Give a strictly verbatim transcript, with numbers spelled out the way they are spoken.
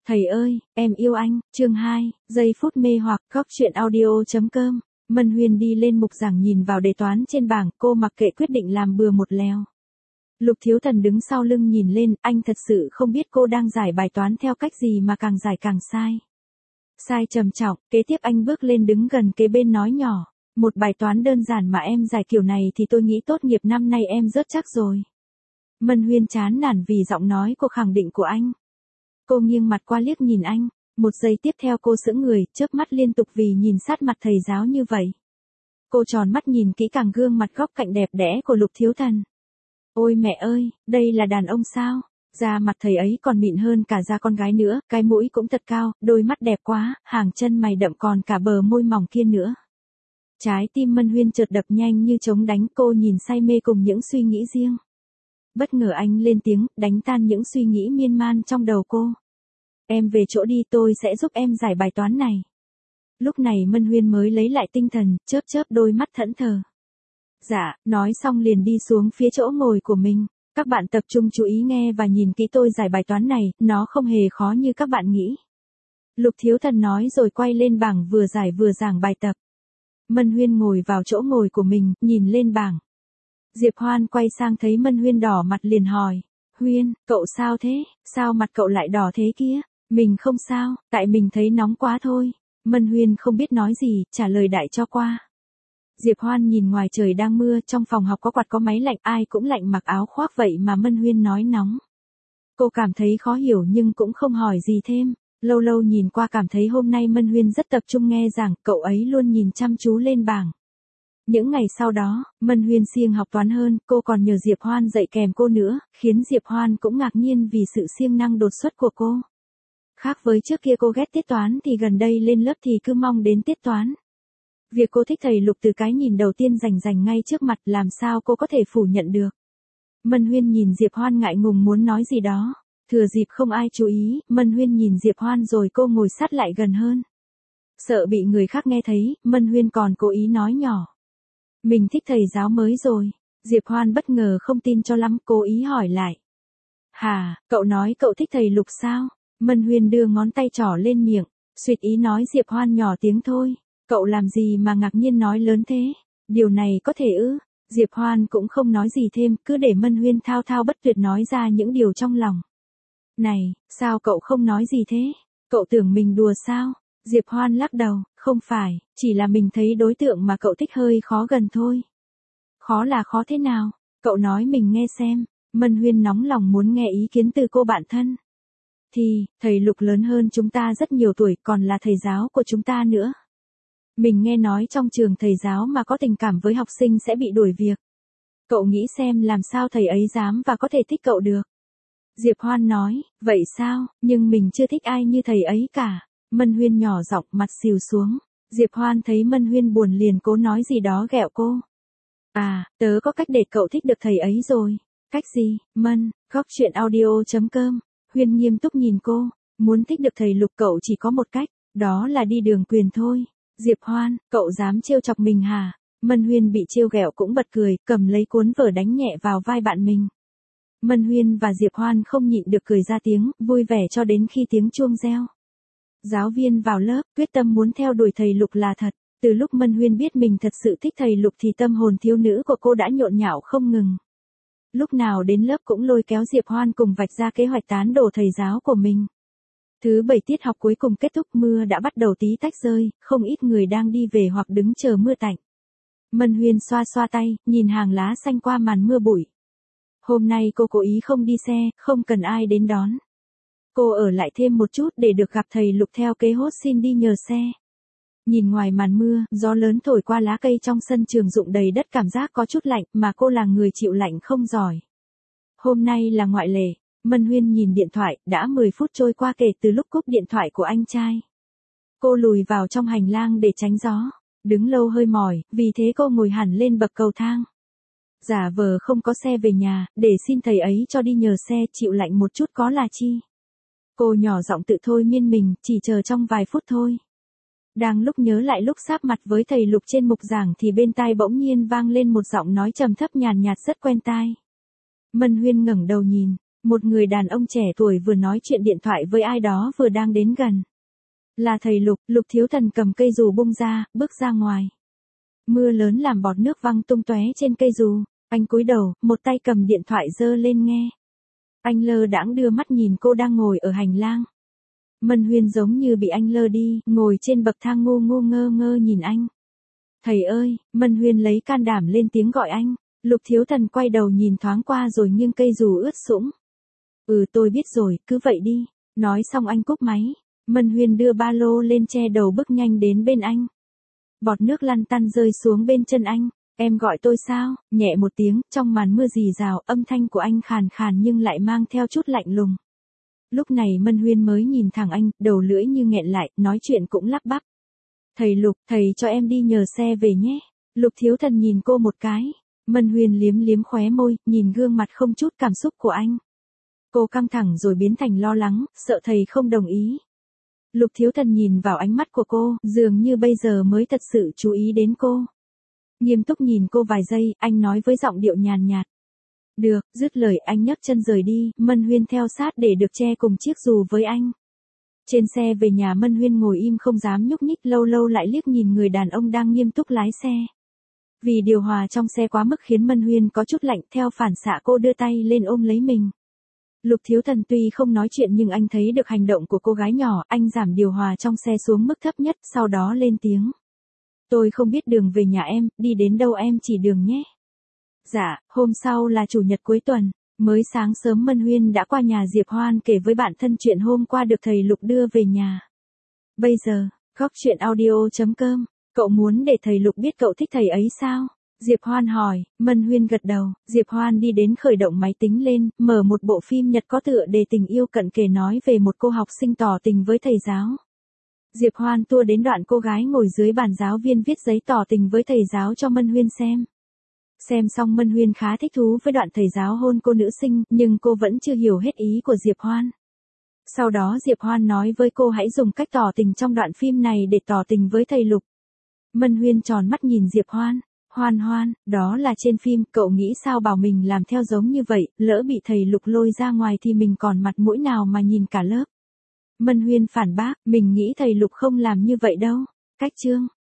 Thầy ơi, em yêu anh, chương hai, giây phút mê hoặc, góc truyện audio.com. Mân Huyên đi lên mục giảng nhìn vào đề toán trên bảng, cô mặc kệ quyết định làm bừa một lèo. Lục Thiếu Thần đứng sau lưng nhìn lên, anh thật sự không biết cô đang giải bài toán theo cách gì mà càng giải càng sai. Sai trầm trọng, kế tiếp anh bước lên đứng gần kế bên nói nhỏ, một bài toán đơn giản mà em giải kiểu này thì tôi nghĩ tốt nghiệp năm nay em rớt chắc rồi. Mân Huyên chán nản vì giọng nói cô khẳng định của anh. Cô nghiêng mặt qua liếc nhìn anh, một giây tiếp theo cô sững người, chớp mắt liên tục vì nhìn sát mặt thầy giáo như vậy. Cô tròn mắt nhìn kỹ càng gương mặt góc cạnh đẹp đẽ của Lục Thiếu Thần. Ôi mẹ ơi, đây là đàn ông sao? Da mặt thầy ấy còn mịn hơn cả da con gái nữa, cái mũi cũng thật cao, đôi mắt đẹp quá, hàng chân mày đậm còn cả bờ môi mỏng kia nữa. Trái tim Mân Huyên chợt đập nhanh như trống đánh, cô nhìn say mê cùng những suy nghĩ riêng. Bất ngờ anh lên tiếng, đánh tan những suy nghĩ miên man trong đầu cô. Em về chỗ đi, tôi sẽ giúp em giải bài toán này. Lúc này Mân Huyên mới lấy lại tinh thần, chớp chớp đôi mắt thẫn thờ. Dạ, nói xong liền đi xuống phía chỗ ngồi của mình. Các bạn tập trung chú ý nghe và nhìn kỹ tôi giải bài toán này, nó không hề khó như các bạn nghĩ. Lục Thiếu Thần nói rồi quay lên bảng vừa giải vừa giảng bài tập. Mân Huyên ngồi vào chỗ ngồi của mình, nhìn lên bảng. Diệp Hoan quay sang thấy Mân Huyên đỏ mặt liền hỏi. Huyên, cậu sao thế? Sao mặt cậu lại đỏ thế kia? Mình không sao, tại mình thấy nóng quá thôi. Mân Huyên không biết nói gì, trả lời đại cho qua. Diệp Hoan nhìn ngoài trời đang mưa, trong phòng học có quạt có máy lạnh, ai cũng lạnh mặc áo khoác vậy mà Mân Huyên nói nóng. Cô cảm thấy khó hiểu nhưng cũng không hỏi gì thêm. Lâu lâu nhìn qua cảm thấy hôm nay Mân Huyên rất tập trung nghe giảng, cậu ấy luôn nhìn chăm chú lên bảng. Những ngày sau đó, Mân Huyên siêng học toán hơn, cô còn nhờ Diệp Hoan dạy kèm cô nữa, khiến Diệp Hoan cũng ngạc nhiên vì sự siêng năng đột xuất của cô. Khác với trước kia cô ghét tiết toán thì gần đây lên lớp thì cứ mong đến tiết toán. Việc cô thích thầy Lục từ cái nhìn đầu tiên rành rành ngay trước mặt làm sao cô có thể phủ nhận được. Mân Huyên nhìn Diệp Hoan ngại ngùng muốn nói gì đó. Thừa dịp không ai chú ý, Mân Huyên nhìn Diệp Hoan rồi cô ngồi sát lại gần hơn. Sợ bị người khác nghe thấy, Mân Huyên còn cố ý nói nhỏ. Mình thích thầy giáo mới rồi. Diệp Hoan bất ngờ không tin cho lắm, cố ý hỏi lại. Hà, cậu nói cậu thích thầy Lục sao? Mân Huyên đưa ngón tay trỏ lên miệng, suýt ý nói Diệp Hoan nhỏ tiếng thôi. Cậu làm gì mà ngạc nhiên nói lớn thế? Điều này có thể ư? Diệp Hoan cũng không nói gì thêm, cứ để Mân Huyên thao thao bất tuyệt nói ra những điều trong lòng. Này, sao cậu không nói gì thế? Cậu tưởng mình đùa sao? Diệp Hoan lắc đầu, không phải, chỉ là mình thấy đối tượng mà cậu thích hơi khó gần thôi. Khó là khó thế nào? Cậu nói mình nghe xem. Mân Huyên nóng lòng muốn nghe ý kiến từ cô bạn thân. Thì, thầy Lục lớn hơn chúng ta rất nhiều tuổi, còn là thầy giáo của chúng ta nữa. Mình nghe nói trong trường thầy giáo mà có tình cảm với học sinh sẽ bị đuổi việc. Cậu nghĩ xem làm sao thầy ấy dám và có thể thích cậu được. Diệp Hoan nói, vậy sao, nhưng mình chưa thích ai như thầy ấy cả. Mân Huyên nhỏ giọng mặt xìu xuống. Diệp Hoan thấy Mân Huyên buồn liền cố nói gì đó ghẹo cô. À, tớ có cách để cậu thích được thầy ấy rồi. Cách gì? Mân, góc truyện audio.com. Huyên nghiêm túc nhìn cô. Muốn thích được thầy Lục cậu chỉ có một cách, đó là đi đường quyền thôi. Diệp Hoan, cậu dám trêu chọc mình hả? Mân Huyên bị trêu ghẹo cũng bật cười, cầm lấy cuốn vở đánh nhẹ vào vai bạn mình. Mân Huyên và Diệp Hoan không nhịn được cười ra tiếng, vui vẻ cho đến khi tiếng chuông reo. Giáo viên vào lớp, quyết tâm muốn theo đuổi thầy Lục là thật. Từ lúc Mân Huyên biết mình thật sự thích thầy Lục thì tâm hồn thiếu nữ của cô đã nhộn nhạo không ngừng. Lúc nào đến lớp cũng lôi kéo Diệp Hoan cùng vạch ra kế hoạch tán đổ thầy giáo của mình. Thứ bảy tiết học cuối cùng kết thúc, mưa đã bắt đầu tí tách rơi, không ít người đang đi về hoặc đứng chờ mưa tạnh. Mân Huyên xoa xoa tay, nhìn hàng lá xanh qua màn mưa bụi. Hôm nay cô cố ý không đi xe, không cần ai đến đón. Cô ở lại thêm một chút để được gặp thầy Lục theo kế hốt xin đi nhờ xe. Nhìn ngoài màn mưa, gió lớn thổi qua lá cây trong sân trường rụng đầy đất, cảm giác có chút lạnh mà cô là người chịu lạnh không giỏi. Hôm nay là ngoại lệ. Mân Huyên nhìn điện thoại, đã mười phút trôi qua kể từ lúc cúp điện thoại của anh trai. Cô lùi vào trong hành lang để tránh gió. Đứng lâu hơi mỏi, vì thế cô ngồi hẳn lên bậc cầu thang. Giả vờ không có xe về nhà, để xin thầy ấy cho đi nhờ xe, chịu lạnh một chút có là chi. Cô nhỏ giọng tự thôi miên mình, chỉ chờ trong vài phút thôi. Đang lúc nhớ lại lúc sáp mặt với thầy Lục trên mục giảng thì bên tai bỗng nhiên vang lên một giọng nói trầm thấp nhàn nhạt rất quen tai. Mân Huyên ngẩng đầu nhìn, Một người đàn ông trẻ tuổi vừa nói chuyện điện thoại với ai đó vừa đang đến gần. Là thầy Lục. Lục Thiếu Thần cầm cây dù bung ra, bước ra ngoài. Mưa lớn làm bọt nước văng tung tóe trên cây dù. Anh cúi đầu, một tay cầm điện thoại giơ lên nghe. Anh lơ đãng đưa mắt nhìn cô đang ngồi ở hành lang. Mân Huyên giống như bị anh lơ đi, ngồi trên bậc thang ngu ngu ngơ ngơ nhìn anh. Thầy ơi, Mân Huyên lấy can đảm lên tiếng gọi anh. Lục Thiếu Thần quay đầu nhìn thoáng qua rồi nghiêng cây dù ướt sũng. Ừ tôi biết rồi, cứ vậy đi. Nói xong anh cúp máy. Mân Huyên đưa ba lô lên che đầu bước nhanh đến bên anh. Bọt nước lăn tăn rơi xuống bên chân anh. Em gọi tôi sao? Nhẹ một tiếng, trong màn mưa rì rào, âm thanh của anh khàn khàn nhưng lại mang theo chút lạnh lùng. Lúc này Mân Huyên mới nhìn thẳng anh, đầu lưỡi như nghẹn lại, nói chuyện cũng lắp bắp. Thầy Lục, thầy cho em đi nhờ xe về nhé. Lục Thiếu Thần nhìn cô một cái. Mân Huyên liếm liếm khóe môi, nhìn gương mặt không chút cảm xúc của anh. Cô căng thẳng rồi biến thành lo lắng, sợ thầy không đồng ý. Lục Thiếu Thần nhìn vào ánh mắt của cô, dường như bây giờ mới thật sự chú ý đến cô. Nghiêm túc nhìn cô vài giây, anh nói với giọng điệu nhàn nhạt. Được, dứt lời anh nhấc chân rời đi, Mân Huyên theo sát để được che cùng chiếc dù với anh. Trên xe về nhà Mân Huyên ngồi im không dám nhúc nhích, lâu lâu lại liếc nhìn người đàn ông đang nghiêm túc lái xe. Vì điều hòa trong xe quá mức khiến Mân Huyên có chút lạnh, theo phản xạ cô đưa tay lên ôm lấy mình. Lục Thiếu Thần tuy không nói chuyện nhưng anh thấy được hành động của cô gái nhỏ, anh giảm điều hòa trong xe xuống mức thấp nhất, sau đó lên tiếng. Tôi không biết đường về nhà em, đi đến đâu em chỉ đường nhé. Dạ, hôm sau là chủ nhật cuối tuần, mới sáng sớm Mân Huyên đã qua nhà Diệp Hoan kể với bạn thân chuyện hôm qua được thầy Lục đưa về nhà. Bây giờ, góc chuyện audio chấm com, cậu muốn để thầy Lục biết cậu thích thầy ấy sao? Diệp Hoan hỏi. Mân Huyên gật đầu. Diệp Hoan đi đến khởi động máy tính lên, mở một bộ phim Nhật có tựa đề Tình yêu cận kề, nói về một cô học sinh tỏ tình với thầy giáo. Diệp Hoan tua đến đoạn cô gái ngồi dưới bàn giáo viên viết giấy tỏ tình với thầy giáo cho Mân Huyên xem. Xem xong Mân Huyên khá thích thú với đoạn thầy giáo hôn cô nữ sinh, nhưng cô vẫn chưa hiểu hết ý của Diệp Hoan. Sau đó Diệp Hoan nói với cô hãy dùng cách tỏ tình trong đoạn phim này để tỏ tình với thầy Lục. Mân Huyên tròn mắt nhìn Diệp Hoan. Hoan Hoan, đó là trên phim, cậu nghĩ sao bảo mình làm theo giống như vậy, lỡ bị thầy Lục lôi ra ngoài thì mình còn mặt mũi nào mà nhìn cả lớp. Mân Huyên phản bác, mình nghĩ thầy Lục không làm như vậy đâu. Cách chương.